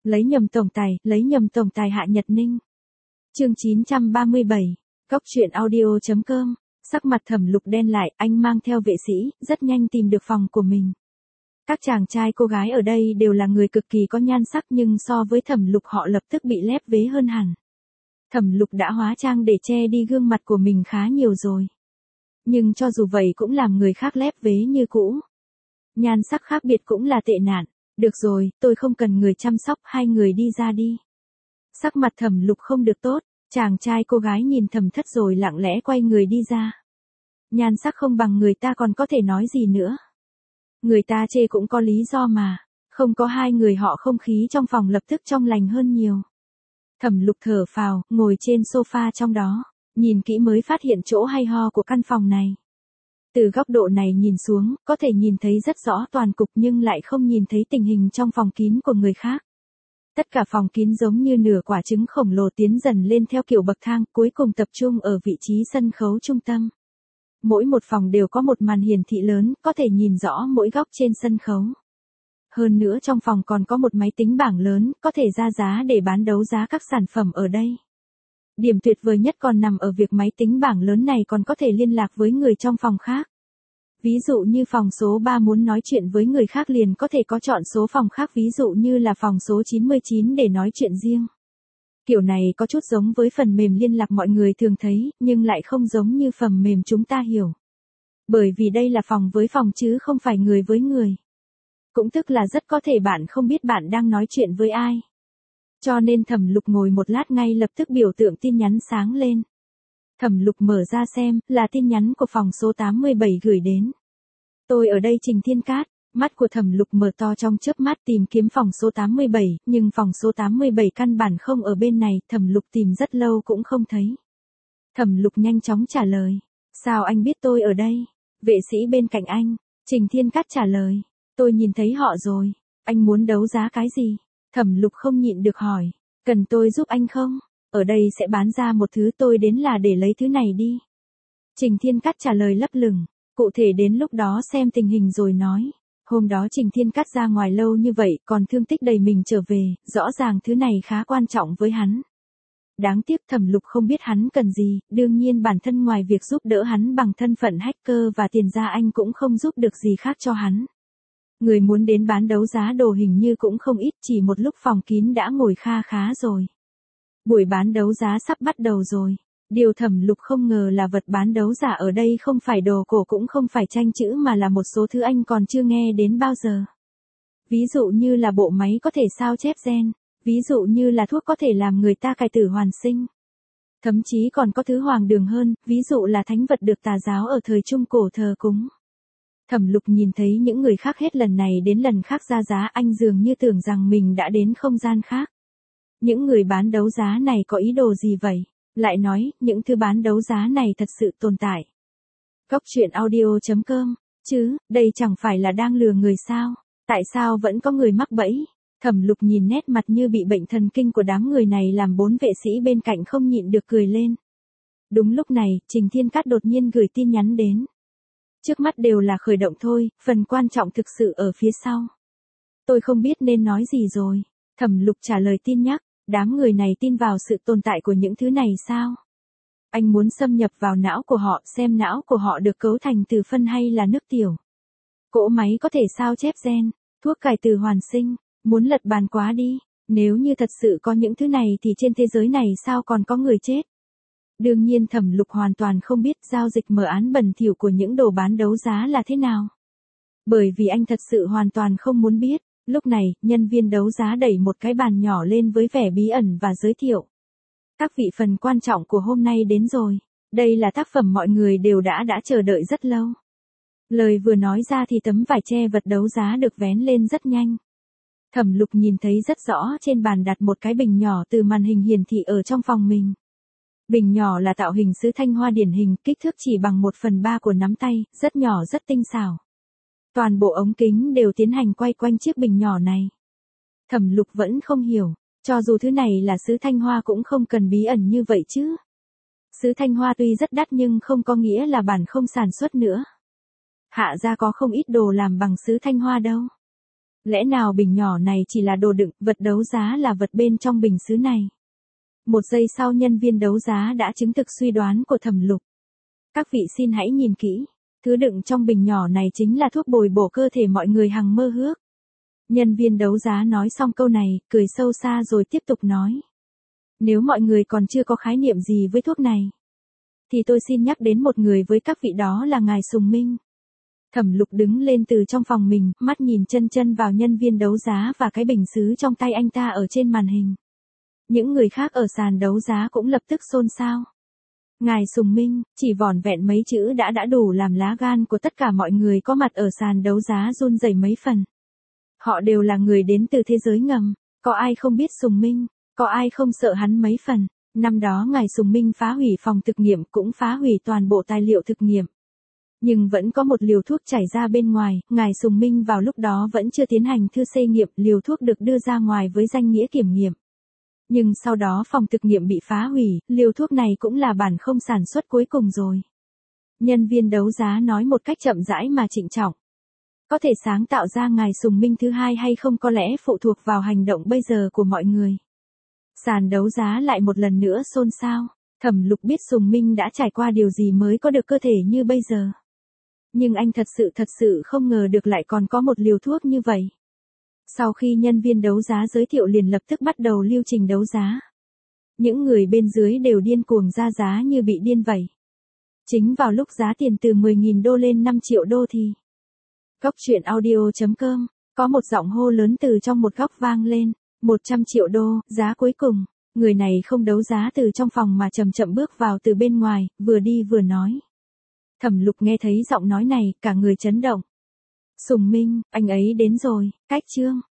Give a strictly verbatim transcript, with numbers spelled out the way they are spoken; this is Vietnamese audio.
Lấy nhầm tổng tài, lấy nhầm tổng tài Hạ Nhật Ninh. Chương chín trăm ba mươi bảy, Cóc truyện audio chấm com. Sắc mặt Thẩm Lục đen lại, anh mang theo vệ sĩ, rất nhanh tìm được phòng của mình. Các chàng trai cô gái ở đây đều là người cực kỳ có nhan sắc, nhưng so với Thẩm Lục họ lập tức bị lép vế hơn hẳn. Thẩm Lục đã hóa trang để che đi gương mặt của mình khá nhiều rồi. Nhưng cho dù vậy cũng làm người khác lép vế như cũ. Nhan sắc khác biệt cũng là tệ nạn. Được rồi, tôi không cần người chăm sóc, hai người đi ra đi. Sắc mặt Thẩm Lục không được tốt, chàng trai cô gái nhìn Thẩm Thất rồi lặng lẽ quay người đi ra. Nhan sắc không bằng người ta còn có thể nói gì nữa. Người ta chê cũng có lý do mà, không có hai người họ không khí trong phòng lập tức trong lành hơn nhiều. Thẩm Lục thở phào, ngồi trên sofa trong đó, nhìn kỹ mới phát hiện chỗ hay ho của căn phòng này. Từ góc độ này nhìn xuống, có thể nhìn thấy rất rõ toàn cục nhưng lại không nhìn thấy tình hình trong phòng kín của người khác. Tất cả phòng kín giống như nửa quả trứng khổng lồ tiến dần lên theo kiểu bậc thang, cuối cùng tập trung ở vị trí sân khấu trung tâm. Mỗi một phòng đều có một màn hiển thị lớn, có thể nhìn rõ mỗi góc trên sân khấu. Hơn nữa trong phòng còn có một máy tính bảng lớn, có thể ra giá để bán đấu giá các sản phẩm ở đây. Điểm tuyệt vời nhất còn nằm ở việc máy tính bảng lớn này còn có thể liên lạc với người trong phòng khác. Ví dụ như phòng số ba muốn nói chuyện với người khác liền có thể có chọn số phòng khác, ví dụ như là phòng số chín mươi chín để nói chuyện riêng. Kiểu này có chút giống với phần mềm liên lạc mọi người thường thấy, nhưng lại không giống như phần mềm chúng ta hiểu. Bởi vì đây là phòng với phòng chứ không phải người với người. Cũng tức là rất có thể bạn không biết bạn đang nói chuyện với ai. Cho nên Thẩm Lục ngồi một lát ngay lập tức biểu tượng tin nhắn sáng lên. Thẩm Lục mở ra xem, là tin nhắn của phòng số tám mươi bảy gửi đến. Tôi ở đây Trình Thiên Cát. Mắt của Thẩm Lục mở to trong chớp mắt tìm kiếm phòng số tám mươi bảy, nhưng phòng số tám mươi bảy căn bản không ở bên này, Thẩm Lục tìm rất lâu cũng không thấy. Thẩm Lục nhanh chóng trả lời. Sao anh biết tôi ở đây? Vệ sĩ bên cạnh anh, Trình Thiên Cát trả lời. Tôi nhìn thấy họ rồi. Anh muốn đấu giá cái gì? Thẩm Lục không nhịn được hỏi. Cần tôi giúp anh không? Ở đây sẽ bán ra một thứ, tôi đến là để lấy thứ này đi. Trình Thiên Cát trả lời lấp lửng. Cụ thể đến lúc đó xem tình hình rồi nói. Hôm đó Trình Thiên Cát ra ngoài lâu như vậy, còn thương tích đầy mình trở về, rõ ràng thứ này khá quan trọng với hắn. Đáng tiếc Thẩm Lục không biết hắn cần gì, đương nhiên bản thân ngoài việc giúp đỡ hắn bằng thân phận hacker và tiền ra anh cũng không giúp được gì khác cho hắn. Người muốn đến bán đấu giá đồ hình như cũng không ít, chỉ một lúc phòng kín đã ngồi kha khá rồi. Buổi bán đấu giá sắp bắt đầu rồi. Điều Thẩm Lục không ngờ là vật bán đấu giả ở đây không phải đồ cổ cũng không phải tranh chữ mà là một số thứ anh còn chưa nghe đến bao giờ. Ví dụ như là bộ máy có thể sao chép gen, ví dụ như là thuốc có thể làm người ta cải tử hoàn sinh. Thậm chí còn có thứ hoàng đường hơn, ví dụ là thánh vật được tà giáo ở thời Trung Cổ thờ cúng. Thẩm Lục nhìn thấy những người khác hết lần này đến lần khác ra giá, anh dường như tưởng rằng mình đã đến không gian khác. Những người bán đấu giá này có ý đồ gì vậy? Lại nói, những thứ bán đấu giá này thật sự tồn tại. Cóc truyện audio chấm com, chứ, đây chẳng phải là đang lừa người sao? Tại sao vẫn có người mắc bẫy? Thẩm Lục nhìn nét mặt như bị bệnh thần kinh của đám người này làm bốn vệ sĩ bên cạnh không nhịn được cười lên. Đúng lúc này, Trình Thiên Cát đột nhiên gửi tin nhắn đến. Trước mắt đều là khởi động thôi, phần quan trọng thực sự ở phía sau. Tôi không biết nên nói gì rồi. Thẩm Lục trả lời tin nhắc. Đám người này tin vào sự tồn tại của những thứ này sao? Anh muốn xâm nhập vào não của họ, xem não của họ được cấu thành từ phân hay là nước tiểu. Cỗ máy có thể sao chép gen, thuốc cải tử hoàn sinh, muốn lật bàn quá đi. Nếu như thật sự có những thứ này thì trên thế giới này sao còn có người chết? Đương nhiên Thẩm Lục hoàn toàn không biết giao dịch mở án bẩn thỉu của những đồ bán đấu giá là thế nào. Bởi vì anh thật sự hoàn toàn không muốn biết. Lúc này, nhân viên đấu giá đẩy một cái bàn nhỏ lên với vẻ bí ẩn và giới thiệu. Các vị, phần quan trọng của hôm nay đến rồi. Đây là tác phẩm mọi người đều đã đã chờ đợi rất lâu. Lời vừa nói ra thì tấm vải che vật đấu giá được vén lên rất nhanh. Thẩm Lục nhìn thấy rất rõ trên bàn đặt một cái bình nhỏ từ màn hình hiển thị ở trong phòng mình. Bình nhỏ là tạo hình sứ thanh hoa điển hình, kích thước chỉ bằng một phần ba của nắm tay, rất nhỏ rất tinh xảo. Toàn bộ ống kính đều tiến hành quay quanh chiếc bình nhỏ này. Thẩm Lục vẫn không hiểu, cho dù thứ này là sứ thanh hoa cũng không cần bí ẩn như vậy chứ. Sứ thanh hoa tuy rất đắt nhưng không có nghĩa là bản không sản xuất nữa. Hạ gia có không ít đồ làm bằng sứ thanh hoa đâu. Lẽ nào bình nhỏ này chỉ là đồ đựng, vật đấu giá là vật bên trong bình sứ này? Một giây sau nhân viên đấu giá đã chứng thực suy đoán của Thẩm Lục. Các vị xin hãy nhìn kỹ, thứ đựng trong bình nhỏ này chính là thuốc bồi bổ cơ thể mọi người hằng mơ ước. Nhân viên đấu giá nói xong câu này, cười sâu xa rồi tiếp tục nói. Nếu mọi người còn chưa có khái niệm gì với thuốc này, thì tôi xin nhắc đến một người với các vị, đó là ngài Sùng Minh. Thẩm Lục đứng lên từ trong phòng mình, mắt nhìn chân chân vào nhân viên đấu giá và cái bình sứ trong tay anh ta ở trên màn hình. Những người khác ở sàn đấu giá cũng lập tức xôn xao. Ngài Sùng Minh, chỉ vỏn vẹn mấy chữ đã đã đủ làm lá gan của tất cả mọi người có mặt ở sàn đấu giá run rẩy mấy phần. Họ đều là người đến từ thế giới ngầm, có ai không biết Sùng Minh, có ai không sợ hắn mấy phần. Năm đó ngài Sùng Minh phá hủy phòng thực nghiệm, cũng phá hủy toàn bộ tài liệu thực nghiệm. Nhưng vẫn có một liều thuốc chảy ra bên ngoài, ngài Sùng Minh vào lúc đó vẫn chưa tiến hành thư xê nghiệm, liều thuốc được đưa ra ngoài với danh nghĩa kiểm nghiệm. Nhưng sau đó phòng thực nghiệm bị phá hủy, liều thuốc này cũng là bản không sản xuất cuối cùng rồi. Nhân viên đấu giá nói một cách chậm rãi mà trịnh trọng. Có thể sáng tạo ra ngài Sùng Minh thứ hai hay không có lẽ phụ thuộc vào hành động bây giờ của mọi người. Sàn đấu giá lại một lần nữa xôn xao. Thẩm Lục biết Sùng Minh đã trải qua điều gì mới có được cơ thể như bây giờ. Nhưng anh thật sự thật sự không ngờ được lại còn có một liều thuốc như vậy. Sau khi nhân viên đấu giá giới thiệu liền lập tức bắt đầu lưu trình đấu giá. Những người bên dưới đều điên cuồng ra giá như bị điên vậy. Chính vào lúc giá tiền từ mười nghìn đô lên năm triệu đô thì Góc truyện audio chấm com có một giọng hô lớn từ trong một góc vang lên. một trăm triệu đô, giá cuối cùng. Người này không đấu giá từ trong phòng mà chậm chậm bước vào từ bên ngoài, vừa đi vừa nói. Thẩm Lục nghe thấy giọng nói này, cả người chấn động. Sùng Minh, anh ấy đến rồi, cách chương.